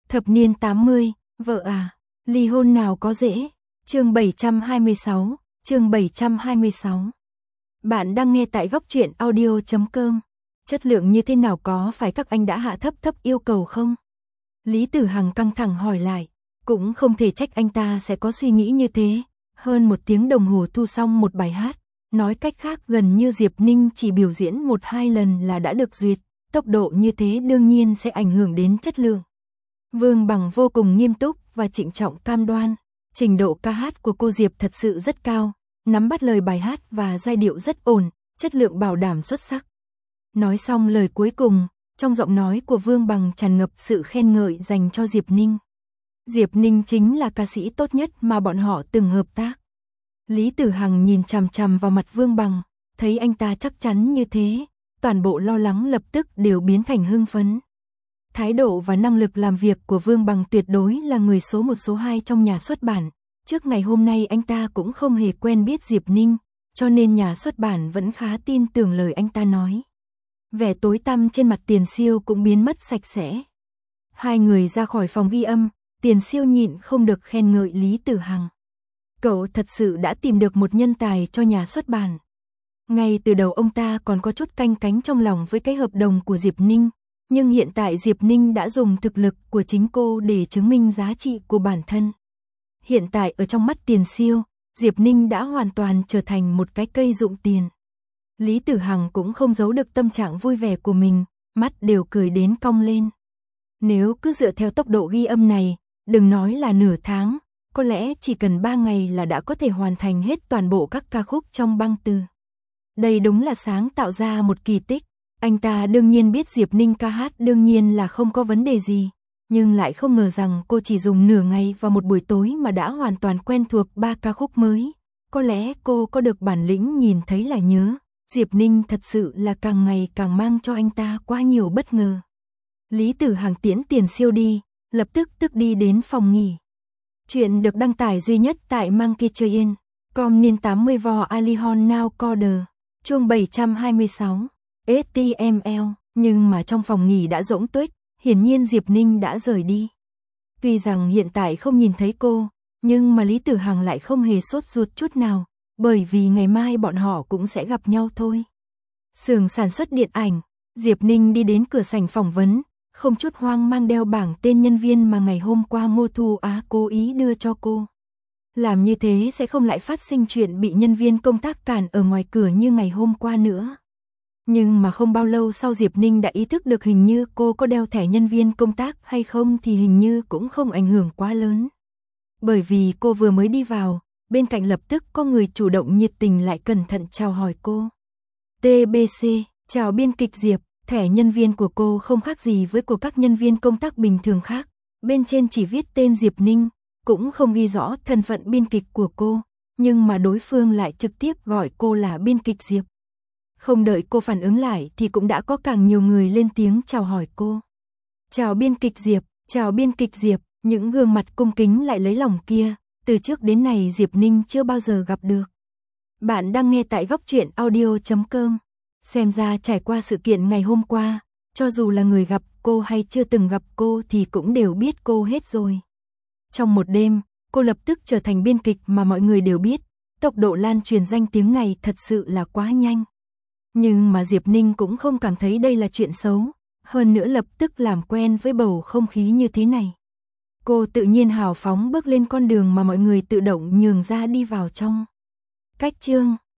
Thập niên 80, vợ à, ly hôn nào có dễ. Chương 726, chương 726. Bạn đang nghe tại góc truyện audio.com. Chất lượng như thế nào, có phải các anh đã hạ thấp yêu cầu không? Lý Tử Hằng căng thẳng hỏi lại, cũng không thể trách anh ta sẽ có suy nghĩ như thế. Hơn 1 tiếng đồng hồ thu xong một bài hát, nói cách khác gần như Diệp Ninh chỉ biểu diễn 1-2 lần là đã được duyệt, tốc độ như thế đương nhiên sẽ ảnh hưởng đến chất lượng. Vương Bằng vô cùng nghiêm túc và trịnh trọng cam đoan, trình độ ca hát của cô Diệp thật sự rất cao, nắm bắt lời bài hát và giai điệu rất ổn, chất lượng bảo đảm xuất sắc. Nói xong lời cuối cùng, trong giọng nói của Vương Bằng tràn ngập sự khen ngợi dành cho Diệp Ninh. Diệp Ninh chính là ca sĩ tốt nhất mà bọn họ từng hợp tác. Lý Tử Hằng nhìn chằm chằm vào mặt Vương Bằng, thấy anh ta chắc chắn như thế, toàn bộ lo lắng lập tức đều biến thành hưng phấn. Thái độ và năng lực làm việc của Vương Bằng tuyệt đối là người số 1 số 2 trong nhà xuất bản. Trước ngày hôm nay anh ta cũng không hề quen biết Diệp Ninh, cho nên nhà xuất bản vẫn khá tin tưởng lời anh ta nói. Vẻ tối tăm trên mặt Tiền Siêu cũng biến mất sạch sẽ. Hai người ra khỏi phòng ghi âm, Tiền Siêu nhịn không được khen ngợi Lý Tử Hằng. Cậu thật sự đã tìm được một nhân tài cho nhà xuất bản. Ngay từ đầu ông ta còn có chút canh cánh trong lòng với cái hợp đồng của Diệp Ninh, nhưng hiện tại Diệp Ninh đã dùng thực lực của chính cô để chứng minh giá trị của bản thân. Hiện tại ở trong mắt Tiền Siêu, Diệp Ninh đã hoàn toàn trở thành một cái cây dụng tiền. Lý Tử Hằng cũng không giấu được tâm trạng vui vẻ của mình, mắt đều cười đến cong lên. Nếu cứ dựa theo tốc độ ghi âm này, đừng nói là nửa tháng, có lẽ chỉ cần 3 ngày là đã có thể hoàn thành hết toàn bộ các ca khúc trong băng từ. Đây đúng là sáng tạo ra một kỳ tích. Anh ta đương nhiên biết Diệp Ninh ca hát đương nhiên là không có vấn đề gì, nhưng lại không ngờ rằng cô chỉ dùng nửa ngày và một buổi tối mà đã hoàn toàn quen thuộc 3 ca khúc mới. Có lẽ cô có được bản lĩnh nhìn thấy là nhớ. Diệp Ninh thật sự là càng ngày càng mang cho anh ta quá nhiều bất ngờ. Lý Tử Hằng tiễn Tiền Siêu đi, lập tức đi đến phòng nghỉ. Chuyện được đăng tải duy nhất tại Monkeytrain.com niên 80 vò Alihon Now Coder, chương 726, HTML, nhưng mà trong phòng nghỉ đã rỗng tuếch, hiển nhiên Diệp Ninh đã rời đi. Tuy rằng hiện tại không nhìn thấy cô, nhưng mà Lý Tử Hằng lại không hề sốt ruột chút nào, bởi vì ngày mai bọn họ cũng sẽ gặp nhau thôi. Xưởng sản xuất điện ảnh, Diệp Ninh đi đến cửa sảnh phỏng vấn, không chút hoang mang đeo bảng tên nhân viên mà ngày hôm qua Ngô Thu Á cố ý đưa cho cô. Làm như thế sẽ không lại phát sinh chuyện bị nhân viên công tác cản ở ngoài cửa như ngày hôm qua nữa. Nhưng mà không bao lâu sau Diệp Ninh đã ý thức được hình như cô có đeo thẻ nhân viên công tác hay không thì hình như cũng không ảnh hưởng quá lớn. Bởi vì cô vừa mới đi vào, bên cạnh lập tức có người chủ động nhiệt tình lại cẩn thận chào hỏi cô. TBC, chào biên kịch Diệp, thẻ nhân viên của cô không khác gì với của các nhân viên công tác bình thường khác. Bên trên chỉ viết tên Diệp Ninh, cũng không ghi rõ thân phận biên kịch của cô, nhưng mà đối phương lại trực tiếp gọi cô là biên kịch Diệp. Không đợi cô phản ứng lại thì cũng đã có càng nhiều người lên tiếng chào hỏi cô. Chào biên kịch Diệp, chào biên kịch Diệp, những gương mặt cung kính lại lấy lòng kia, từ trước đến nay Diệp Ninh chưa bao giờ gặp được. Bạn đang nghe tại góc truyện audio.com. Xem ra trải qua sự kiện ngày hôm qua, cho dù là người gặp cô hay chưa từng gặp cô thì cũng đều biết cô hết rồi. Trong một đêm, cô lập tức trở thành biên kịch mà mọi người đều biết, tốc độ lan truyền danh tiếng này thật sự là quá nhanh. Nhưng mà Diệp Ninh cũng không cảm thấy đây là chuyện xấu, hơn nữa lập tức làm quen với bầu không khí như thế này. Cô tự nhiên hào phóng bước lên con đường mà mọi người tự động nhường ra đi vào trong. Cách chương